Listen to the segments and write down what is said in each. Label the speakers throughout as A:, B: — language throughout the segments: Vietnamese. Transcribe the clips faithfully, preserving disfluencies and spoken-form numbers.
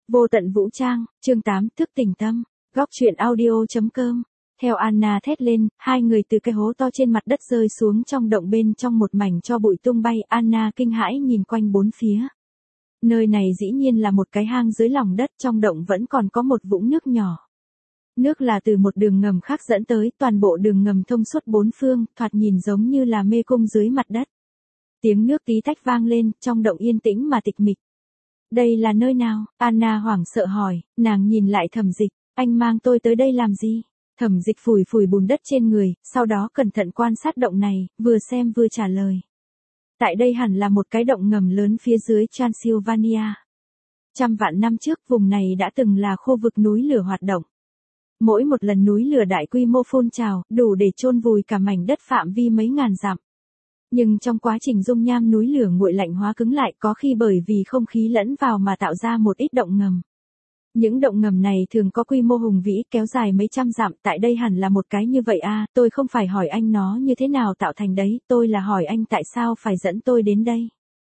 A: Vô tận vũ trang, chương tám, thức tỉnh tâm. Góc truyện audio.com. Theo Anna thét lên, hai người từ cái hố to trên mặt đất rơi xuống trong động bên trong một mảnh cho bụi tung bay. Anna kinh hãi nhìn quanh bốn phía. Nơi này dĩ nhiên là một cái hang dưới lòng đất, trong động vẫn còn có một vũng nước nhỏ. Nước là từ một đường ngầm khác dẫn tới, toàn bộ đường ngầm thông suốt bốn phương, thoạt nhìn giống như là mê cung dưới mặt đất. Tiếng nước tí tách vang lên, trong động yên tĩnh mà tịch mịch. Đây là nơi nào? Anna hoảng sợ hỏi, nàng nhìn lại Thẩm Dịch, anh mang tôi tới đây làm gì? Thẩm Dịch phủi phủi bùn đất trên người, sau đó cẩn thận quan sát động này, vừa xem vừa trả lời. Tại đây hẳn là một cái động ngầm lớn phía dưới Transylvania. Trăm vạn năm trước vùng này đã từng là khu vực núi lửa hoạt động. Mỗi một lần núi lửa đại quy mô phun trào, đủ để chôn vùi cả mảnh đất phạm vi mấy ngàn dặm. Nhưng trong quá trình dung nham núi lửa nguội lạnh hóa cứng lại, có khi bởi vì không khí lẫn vào mà tạo ra một ít động ngầm. Những động ngầm này thường có quy mô hùng vĩ, kéo dài mấy trăm dặm, tại đây hẳn là một cái như vậy à, tôi không phải hỏi anh nó như thế nào tạo thành đấy, tôi là hỏi anh tại sao phải dẫn tôi đến đây.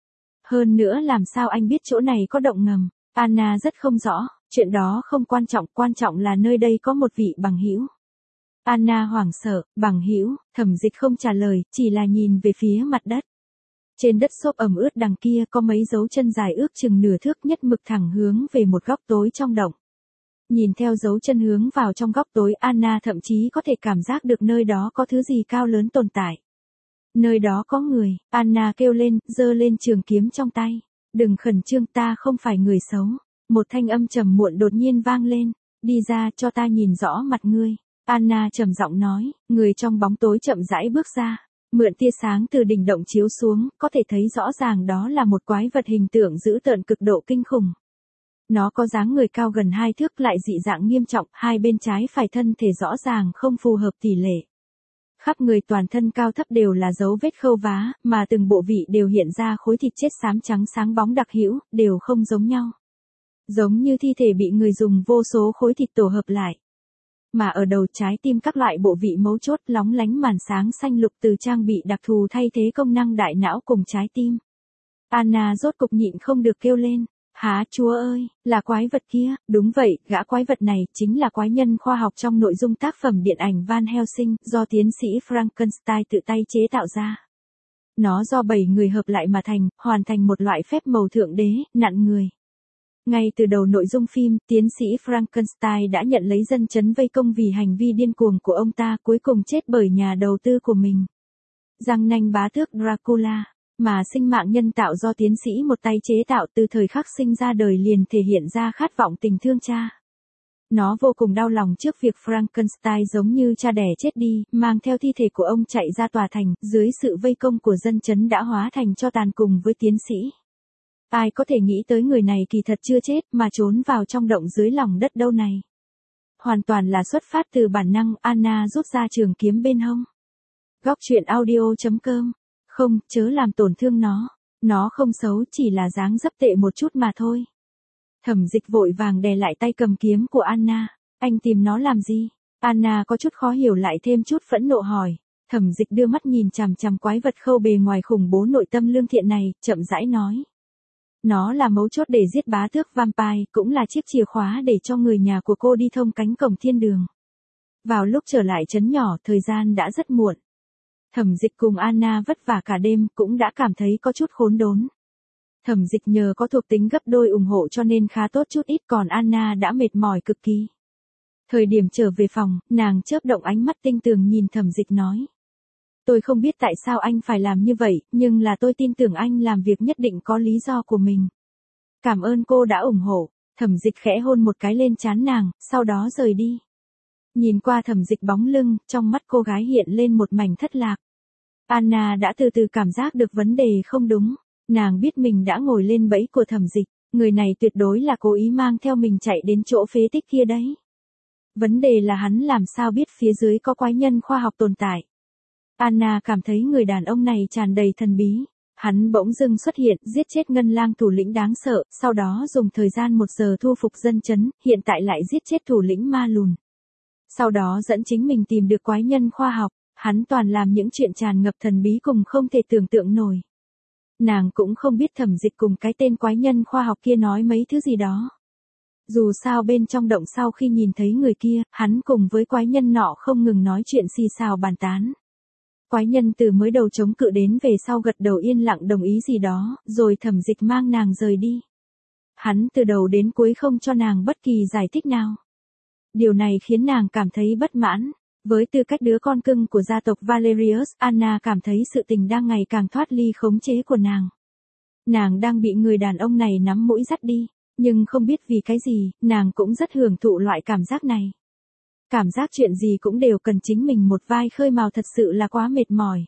A: Hơn nữa làm sao anh biết chỗ này có động ngầm? Anna rất không rõ, chuyện đó không quan trọng, quan trọng là nơi đây có một vị bằng hữu. Anna hoảng sợ, bằng hữu? Thẩm Dịch không trả lời, chỉ là nhìn về phía mặt đất. Trên đất xốp ẩm ướt đằng kia có mấy dấu chân dài ước chừng nửa thước nhất mực thẳng hướng về một góc tối trong động. Nhìn theo dấu chân hướng vào trong góc tối, Anna thậm chí có thể cảm giác được nơi đó có thứ gì cao lớn tồn tại. Nơi đó có người, Anna kêu lên, giơ lên trường kiếm trong tay. Đừng khẩn trương, ta không phải người xấu. Một thanh âm trầm muộn đột nhiên vang lên, đi ra cho ta nhìn rõ mặt ngươi. Anna trầm giọng nói, người trong bóng tối chậm rãi bước ra, mượn tia sáng từ đỉnh động chiếu xuống, có thể thấy rõ ràng đó là một quái vật hình tượng dữ tợn cực độ kinh khủng. Nó có dáng người cao gần hai thước, lại dị dạng nghiêm trọng, hai bên trái phải thân thể rõ ràng không phù hợp tỷ lệ. Khắp người toàn thân cao thấp đều là dấu vết khâu vá, mà từng bộ vị đều hiện ra khối thịt chết xám trắng sáng bóng đặc hữu, đều không giống nhau. Giống như thi thể bị người dùng vô số khối thịt tổ hợp lại. Mà ở đầu trái tim các loại bộ vị mấu chốt lóng lánh màn sáng xanh lục từ trang bị đặc thù thay thế công năng đại não cùng trái tim. Anna rốt cục nhịn không được kêu lên, há chúa ơi, là quái vật kia, đúng vậy, gã quái vật này chính là quái nhân khoa học trong nội dung tác phẩm điện ảnh Van Helsing do tiến sĩ Frankenstein tự tay chế tạo ra. Nó do bảy người hợp lại mà thành, hoàn thành một loại phép màu thượng đế, nặn người. Ngay từ đầu nội dung phim, tiến sĩ Frankenstein đã nhận lấy dân chấn vây công vì hành vi điên cuồng của ông ta, cuối cùng chết bởi nhà đầu tư của mình. Răng nanh bá tước Dracula, mà sinh mạng nhân tạo do tiến sĩ một tay chế tạo từ thời khắc sinh ra đời liền thể hiện ra khát vọng tình thương cha. Nó vô cùng đau lòng trước việc Frankenstein giống như cha đẻ chết đi, mang theo thi thể của ông chạy ra tòa thành, dưới sự vây công của dân chấn đã hóa thành tro tàn cùng với tiến sĩ. Ai có thể nghĩ tới người này kỳ thật chưa chết mà trốn vào trong động dưới lòng đất đâu này. Hoàn toàn là xuất phát từ bản năng, Anna rút ra trường kiếm bên hông. Góc truyện audio.com. Không, chớ làm tổn thương nó. Nó không xấu, chỉ là dáng dấp tệ một chút mà thôi. Thẩm Dịch vội vàng đè lại tay cầm kiếm của Anna. Anh tìm nó làm gì? Anna có chút khó hiểu lại thêm chút phẫn nộ hỏi. Thẩm Dịch đưa mắt nhìn chằm chằm quái vật khâu bề ngoài khủng bố nội tâm lương thiện này, chậm rãi nói. Nó là mấu chốt để giết bá tước vampire, cũng là chiếc chìa khóa để cho người nhà của cô đi thông cánh cổng thiên đường. Vào lúc trở lại trấn nhỏ, thời gian đã rất muộn. Thẩm Dịch cùng Anna vất vả cả đêm, cũng đã cảm thấy có chút khốn đốn. Thẩm Dịch nhờ có thuộc tính gấp đôi ủng hộ cho nên khá tốt chút ít, còn Anna đã mệt mỏi cực kỳ. Thời điểm trở về phòng, nàng chớp động ánh mắt tinh tường nhìn Thẩm Dịch nói. Tôi không biết tại sao anh phải làm như vậy, nhưng là tôi tin tưởng anh làm việc nhất định có lý do của mình. Cảm ơn cô đã ủng hộ. Thẩm Dịch khẽ hôn một cái lên trán nàng, sau đó rời đi. Nhìn qua Thẩm Dịch bóng lưng, trong mắt cô gái hiện lên một mảnh thất lạc. Anna đã từ từ cảm giác được vấn đề không đúng. Nàng biết mình đã ngồi lên bẫy của Thẩm Dịch, người này tuyệt đối là cố ý mang theo mình chạy đến chỗ phế tích kia đấy. Vấn đề là hắn làm sao biết phía dưới có quái nhân khoa học tồn tại. Anna cảm thấy người đàn ông này tràn đầy thần bí. Hắn bỗng dưng xuất hiện, giết chết ngân lang thủ lĩnh đáng sợ, sau đó dùng thời gian một giờ thu phục dân chấn, hiện tại lại giết chết thủ lĩnh ma lùn. Sau đó dẫn chính mình tìm được quái nhân khoa học, hắn toàn làm những chuyện tràn ngập thần bí cùng không thể tưởng tượng nổi. Nàng cũng không biết Thẩm Dịch cùng cái tên quái nhân khoa học kia nói mấy thứ gì đó. Dù sao bên trong động sau khi nhìn thấy người kia, hắn cùng với quái nhân nọ không ngừng nói chuyện xì xào bàn tán. Quái nhân từ mới đầu chống cự đến về sau gật đầu yên lặng đồng ý gì đó, rồi Thẩm Dịch mang nàng rời đi. Hắn từ đầu đến cuối không cho nàng bất kỳ giải thích nào. Điều này khiến nàng cảm thấy bất mãn. Với tư cách đứa con cưng của gia tộc Valerius, Anna cảm thấy sự tình đang ngày càng thoát ly khống chế của nàng. Nàng đang bị người đàn ông này nắm mũi dắt đi, nhưng không biết vì cái gì, nàng cũng rất hưởng thụ loại cảm giác này. Cảm giác chuyện gì cũng đều cần chính mình một vai khơi mào thật sự là quá mệt mỏi.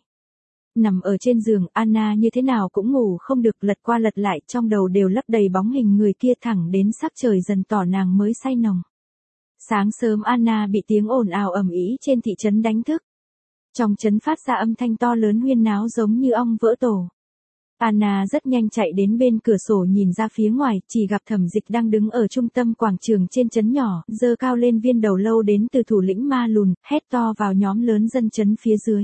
A: Nằm ở trên giường, Anna như thế nào cũng ngủ không được, lật qua lật lại, trong đầu đều lấp đầy bóng hình người kia thẳng đến sắc trời dần tỏ nàng mới say nồng. Sáng sớm Anna bị tiếng ồn ào ầm ĩ trên thị trấn đánh thức. Trong trấn phát ra âm thanh to lớn huyên náo giống như ong vỡ tổ. Anna rất nhanh chạy đến bên cửa sổ nhìn ra phía ngoài, chỉ gặp Thẩm Dịch đang đứng ở trung tâm quảng trường trên trấn nhỏ, giơ cao lên viên đầu lâu đến từ thủ lĩnh ma lùn, hét to vào nhóm lớn dân trấn phía dưới.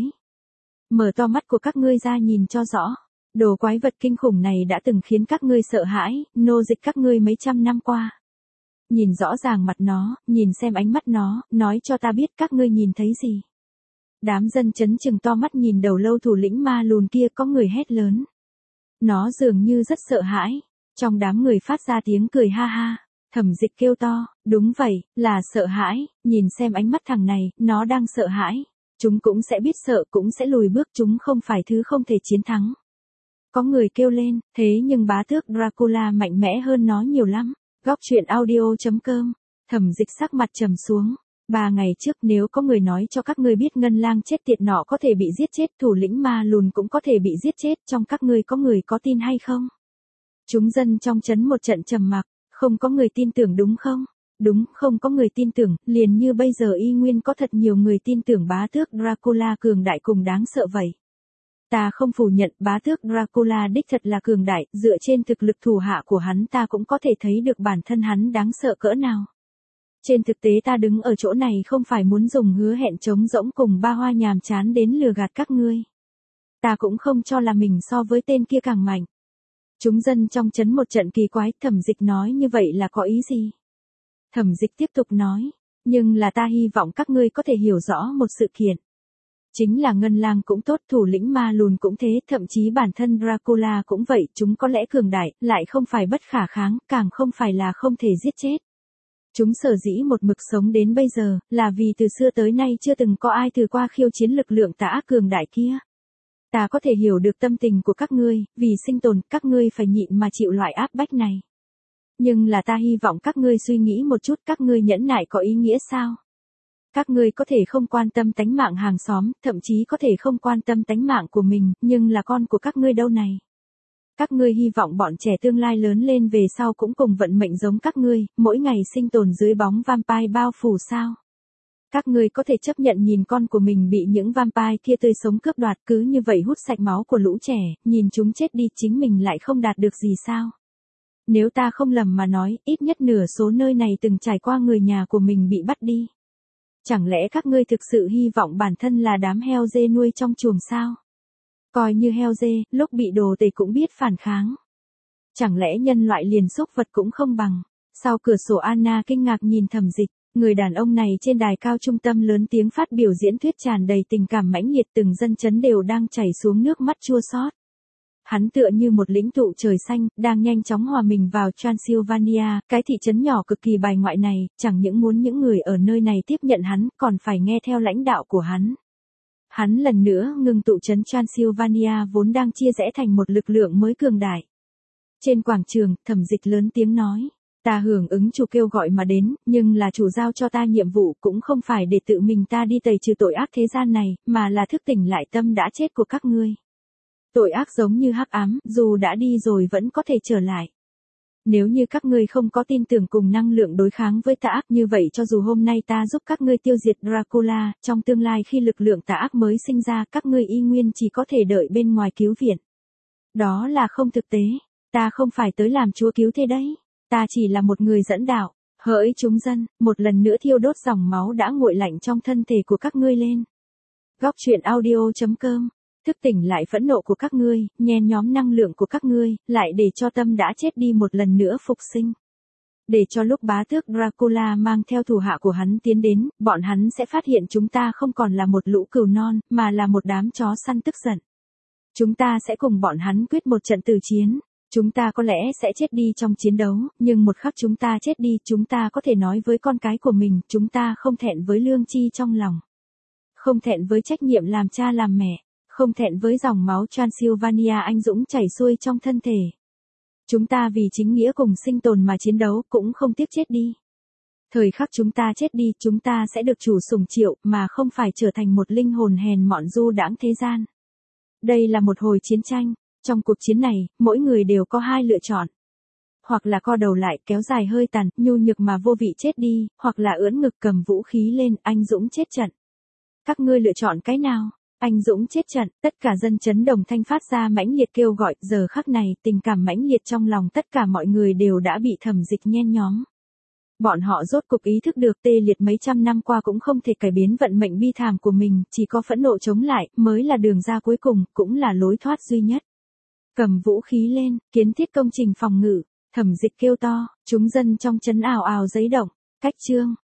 A: Mở to mắt của các ngươi ra nhìn cho rõ. Đồ quái vật kinh khủng này đã từng khiến các ngươi sợ hãi, nô dịch các ngươi mấy trăm năm qua. Nhìn rõ ràng mặt nó, nhìn xem ánh mắt nó, nói cho ta biết các ngươi nhìn thấy gì. Đám dân trấn chừng to mắt nhìn đầu lâu thủ lĩnh ma lùn kia, có người hét lớn. Nó dường như rất sợ hãi. Trong đám người phát ra tiếng cười ha ha. Thẩm Dịch kêu to, đúng vậy, là sợ hãi, nhìn xem ánh mắt thằng này, nó đang sợ hãi. Chúng cũng sẽ biết sợ, cũng sẽ lùi bước, chúng không phải thứ không thể chiến thắng. Có người kêu lên, thế nhưng bá tước Dracula mạnh mẽ hơn nó nhiều lắm. Góc truyện audio chấm com. Thẩm Dịch sắc mặt trầm xuống. Ba ngày trước nếu có người nói cho các ngươi biết ngân lang chết tiệt nọ có thể bị giết chết, thủ lĩnh ma lùn cũng có thể bị giết chết, trong các ngươi có người có tin hay không? Chúng dân trong trấn một trận trầm mặc, không có người tin tưởng đúng không? Đúng, không có người tin tưởng, liền như bây giờ y nguyên có thật nhiều người tin tưởng bá tước Dracula cường đại cùng đáng sợ vậy. Ta không phủ nhận bá tước Dracula đích thật là cường đại, dựa trên thực lực thủ hạ của hắn ta cũng có thể thấy được bản thân hắn đáng sợ cỡ nào. Trên thực tế ta đứng ở chỗ này không phải muốn dùng hứa hẹn trống rỗng cùng ba hoa nhàm chán đến lừa gạt các ngươi. Ta cũng không cho là mình so với tên kia càng mạnh. Chúng dân trong trấn một trận kỳ quái, Thẩm Dịch nói như vậy là có ý gì? Thẩm Dịch tiếp tục nói, nhưng là ta hy vọng các ngươi có thể hiểu rõ một sự kiện. Chính là ngân lang cũng tốt, thủ lĩnh ma lùn cũng thế, thậm chí bản thân Dracula cũng vậy, chúng có lẽ cường đại, lại không phải bất khả kháng, càng không phải là không thể giết chết. Chúng sở dĩ một mực sống đến bây giờ, là vì từ xưa tới nay chưa từng có ai thử qua khiêu chiến lực lượng tà ác cường đại kia. Ta có thể hiểu được tâm tình của các ngươi, vì sinh tồn, các ngươi phải nhịn mà chịu loại áp bách này. Nhưng là ta hy vọng các ngươi suy nghĩ một chút, các ngươi nhẫn nại có ý nghĩa sao? Các ngươi có thể không quan tâm tánh mạng hàng xóm, thậm chí có thể không quan tâm tánh mạng của mình, nhưng là con của các ngươi đâu này? Các ngươi hy vọng bọn trẻ tương lai lớn lên về sau cũng cùng vận mệnh giống các ngươi, mỗi ngày sinh tồn dưới bóng vampire bao phủ sao? Các ngươi có thể chấp nhận nhìn con của mình bị những vampire kia tươi sống cướp đoạt, cứ như vậy hút sạch máu của lũ trẻ, nhìn chúng chết đi, chính mình lại không đạt được gì sao? Nếu ta không lầm mà nói, ít nhất nửa số nơi này từng trải qua người nhà của mình bị bắt đi. Chẳng lẽ các ngươi thực sự hy vọng bản thân là đám heo dê nuôi trong chuồng sao? Coi như heo dê, lúc bị đồ tể cũng biết phản kháng. Chẳng lẽ nhân loại liền súc vật cũng không bằng? Sau cửa sổ Anna kinh ngạc nhìn Thẩm Dịch, người đàn ông này trên đài cao trung tâm lớn tiếng phát biểu diễn thuyết tràn đầy tình cảm mãnh liệt, từng dân chấn đều đang chảy xuống nước mắt chua xót. Hắn tựa như một lĩnh tụ trời xanh, đang nhanh chóng hòa mình vào Transylvania, cái thị trấn nhỏ cực kỳ bài ngoại này, chẳng những muốn những người ở nơi này tiếp nhận hắn, còn phải nghe theo lãnh đạo của hắn. Hắn lần nữa ngừng tụ trấn Transylvania vốn đang chia rẽ thành một lực lượng mới cường đại. Trên quảng trường, Thẩm Dịch lớn tiếng nói, ta hưởng ứng chủ kêu gọi mà đến, nhưng là chủ giao cho ta nhiệm vụ cũng không phải để tự mình ta đi tẩy trừ tội ác thế gian này, mà là thức tỉnh lại tâm đã chết của các ngươi. Tội ác giống như hắc ám, dù đã đi rồi vẫn có thể trở lại. Nếu như các ngươi không có tin tưởng cùng năng lượng đối kháng với tà ác, như vậy cho dù hôm nay ta giúp các ngươi tiêu diệt Dracula, trong tương lai khi lực lượng tà ác mới sinh ra, các ngươi y nguyên chỉ có thể đợi bên ngoài cứu viện. Đó là không thực tế, ta không phải tới làm chúa cứu thế đấy, ta chỉ là một người dẫn đạo. Hỡi chúng dân, một lần nữa thiêu đốt dòng máu đã nguội lạnh trong thân thể của các ngươi lên. Góc truyện audio chấm com. Thức tỉnh lại phẫn nộ của các ngươi, nhen nhóm năng lượng của các ngươi, lại để cho tâm đã chết đi một lần nữa phục sinh. Để cho lúc bá tước Dracula mang theo thủ hạ của hắn tiến đến, bọn hắn sẽ phát hiện chúng ta không còn là một lũ cừu non, mà là một đám chó săn tức giận. Chúng ta sẽ cùng bọn hắn quyết một trận tử chiến. Chúng ta có lẽ sẽ chết đi trong chiến đấu, nhưng một khắc chúng ta chết đi, chúng ta có thể nói với con cái của mình, chúng ta không thẹn với lương tri trong lòng. Không thẹn với trách nhiệm làm cha làm mẹ. Không thẹn với dòng máu Transylvania anh dũng chảy xuôi trong thân thể. Chúng ta vì chính nghĩa cùng sinh tồn mà chiến đấu, cũng không tiếc chết đi. Thời khắc chúng ta chết đi, chúng ta sẽ được chủ sủng triệu, mà không phải trở thành một linh hồn hèn mọn du đãng thế gian. Đây là một hồi chiến tranh. Trong cuộc chiến này, mỗi người đều có hai lựa chọn. Hoặc là co đầu lại, kéo dài hơi tàn, nhu nhược mà vô vị chết đi, hoặc là ưỡn ngực cầm vũ khí lên, anh dũng chết trận. Các ngươi lựa chọn cái nào? Anh dũng chết trận, tất cả dân chấn Đồng Thanh phát ra mãnh liệt kêu gọi, giờ khắc này, tình cảm mãnh liệt trong lòng tất cả mọi người đều đã bị thẩm dịch nhen nhóm. Bọn họ rốt cục ý thức được tê liệt mấy trăm năm qua cũng không thể cải biến vận mệnh bi thảm của mình, chỉ có phẫn nộ chống lại, mới là đường ra cuối cùng, cũng là lối thoát duy nhất. Cầm vũ khí lên, kiến thiết công trình phòng ngự, thẩm dịch kêu to, chúng dân trong trấn ào ào giấy động, cách chương.